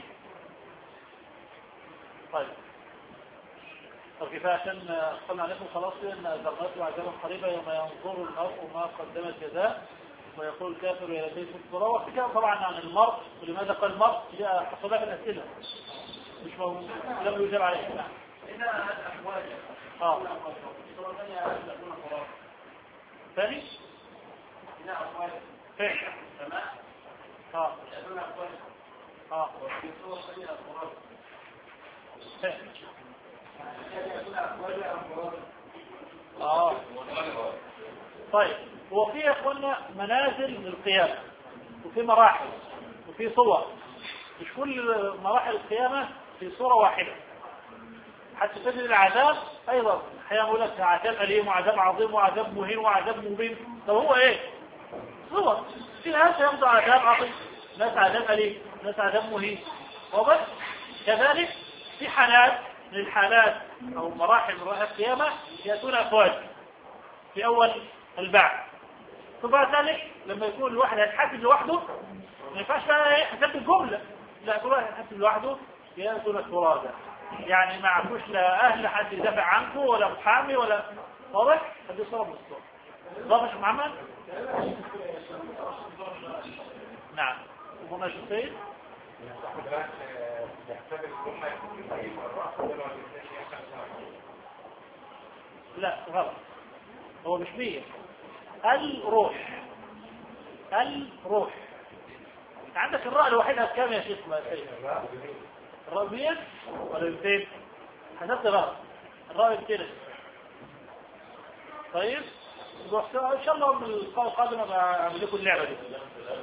طيب كفايه عشان قلنا عليكم خلاص ان ذرات وعذاب قريبه يوم ينظر المرء ما قدمت يداه ويقول الكافر يا ليت كنت ترى. وحكى طبعا عن المرء ولماذا قال المرء جاء حصلها في الاسئله مش موجود لم يجاب عليه. نعم ثاني طيب هو في اخوانا منازل للقيامة وفي مراحل وفي صور، مش كل مراحل القيامة في صورة واحدة. حتى تجد العذاب ايضا احيانا يقول لك عذاب اليم وعذاب عظيم وعذاب مهين وعذاب مبين. طب هو ايه؟ صور. في ناس يمضي عذاب عظيم، ناس عذاب اليم، ناس عذاب مهين، وبس. كذلك في حالات من الحالات او مراحل القيامة يأتون افواج في اول البعث، ثم بعد ذلك لما يكون الواحد هيتحاسب لوحده ما ينفعش بقى حساب الجملة، لا كل واحد يتحاسب لوحده يأتون فرادى، يعني ما عندوش لا اهل حد يدافع عنكم ولا محامي ولا واضح. هذه صورة من الصور. ضافش محمد. نعم هنا شخصين لا غلط، هو مش 100. الروح عندك الراء الوحيدة بكام يا شيخ؟ ما الراء 100 ولا 200 حسبت غلط. غايب كده. طيب ان شاء الله القادم اعمل لكم اللعبه دي.